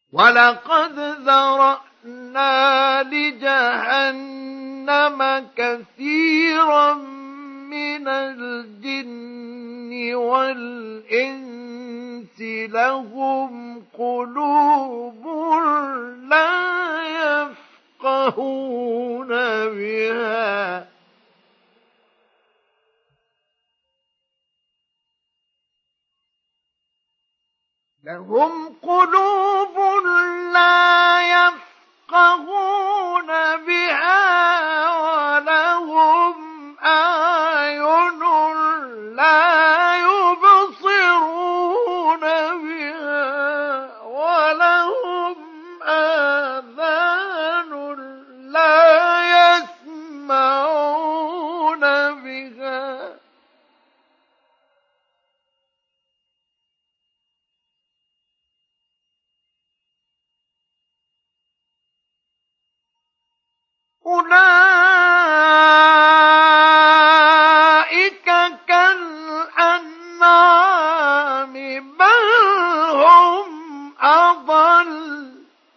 وَلَقَدْ ذَرَأْنَا لِجَهَنَّمَ كَثِيرًا مِنَ الْجِنِّ وَالْإِنسِ لَهُمْ قُلُوبٌ لَّا يَفْقَهُونَ بِهَا وَلَهُمْ أَعْيُنٌ لَّا يُبْصِرُونَ بِهَا وَلَهُمْ آذَانٌ لَّا يَسْمَعُونَ بِهَا أُولَئِكَ كَالْأَنْعَامِ بَلْ هُمْ أَضَلُّ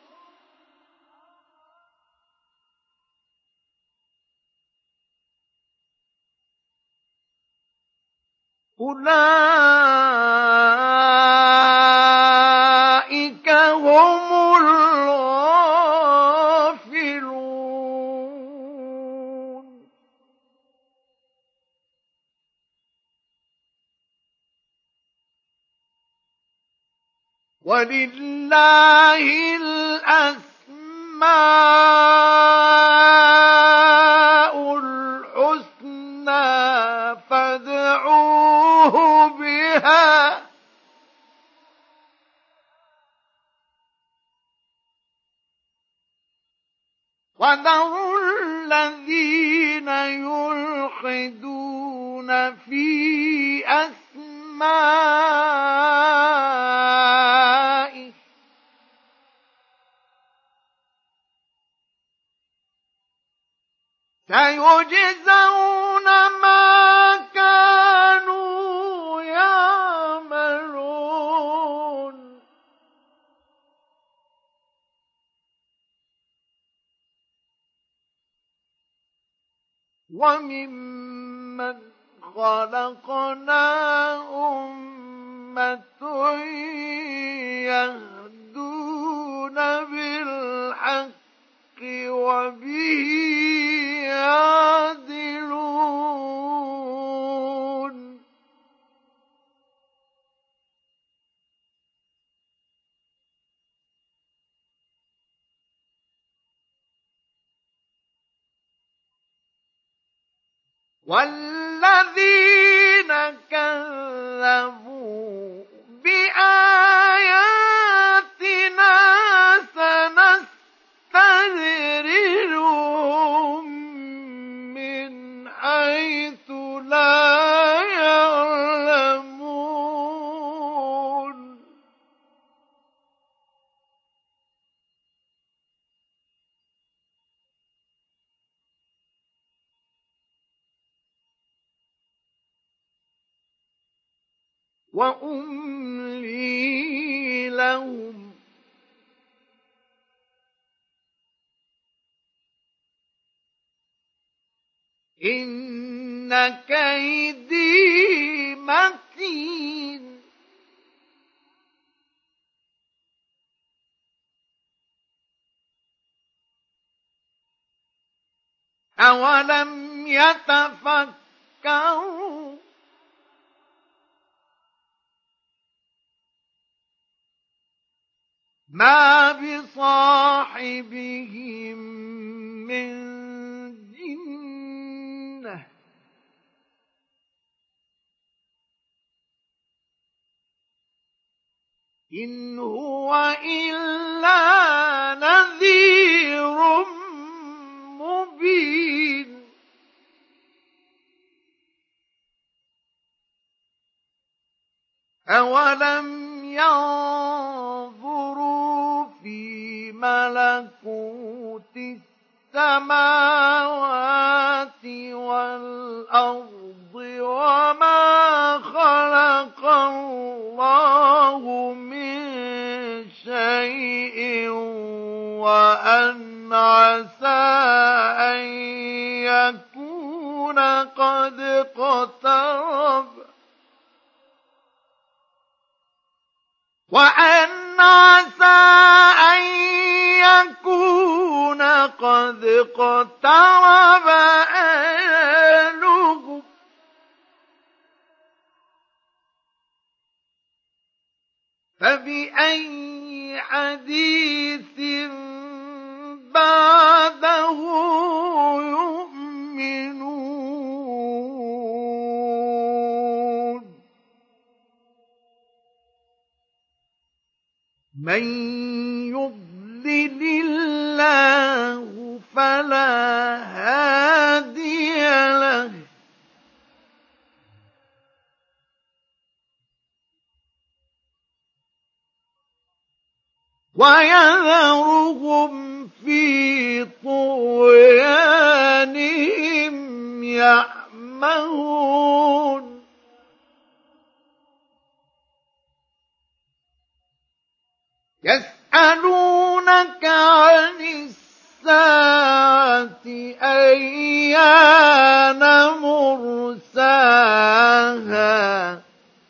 أُولَئِكَ هُمُ الْغَافِلُونَ وَلِلَّهِ الْأَسْمَاءُ الْحُسْنَىٰ فَادْعُوهُ بِهَا ۖ وَذَرُوا الَّذِينَ يُلْحِدُونَ فِي أَسْمَائِهِ ۚ سَيُجْزَوْنَ مَا كَانُوا يَعْمَلُونَ وَمِمَّنْ خَلَقْنَا أُمَّةٌ يَهْدُونَ بِالْحَقِّ وَبِهِ يَعْدِلُونَ وَالَّذِينَ كَذَّبُوا بِآيَاتِنَا سَنَسْتَدْرِجُهُم مِّنْ حَيْثُ لَا يَعْلَمُونَ وَأُمْلِي لَهُمْ إِنَّ كَيْدِي مَتِينٌ أَوَلَمْ يَتَفَكَّرُوا مَا بِصَاحِبِهِم مِّن جِنَّةٍ إِنْ هُوَ إِلَّا نَذِيرٌ مُّبِينٌ أَوَلَمْ يَنظُرُوا فِي مَلَكُوتِ السَّمَاوَاتِ وَالْأَرْضِ وَمَا خَلَقَ اللَّهُ مِن شَيْءٍ وأن عسى أن يكون قد اقترب وأن عسى أن يكون قد اقترب أجلهم فبأي حديث بعده يؤمنون من يضلل الله فلا هادي له ويذرهم في طغيانهم يعمهون يسألونك عن الساعة أيان مرساها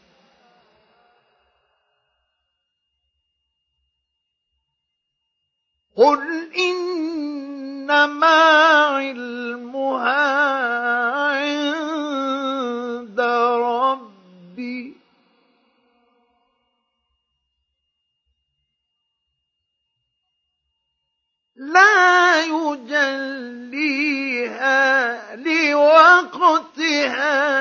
قل إنما علمها عند ربي لا يجليها لوقتها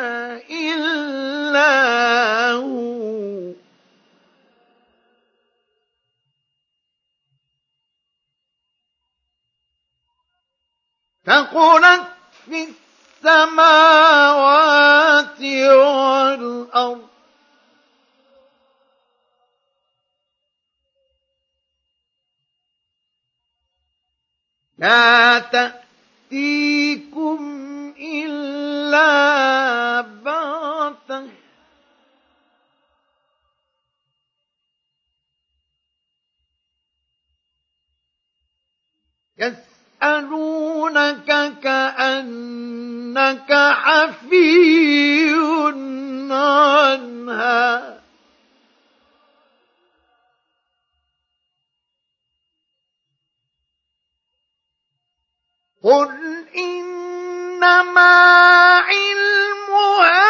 إلا هو ثقلت في السماوات والأرض لا تأتيكم إلا بغتة يسألونك كأنك حفي عنها قل إنما علمها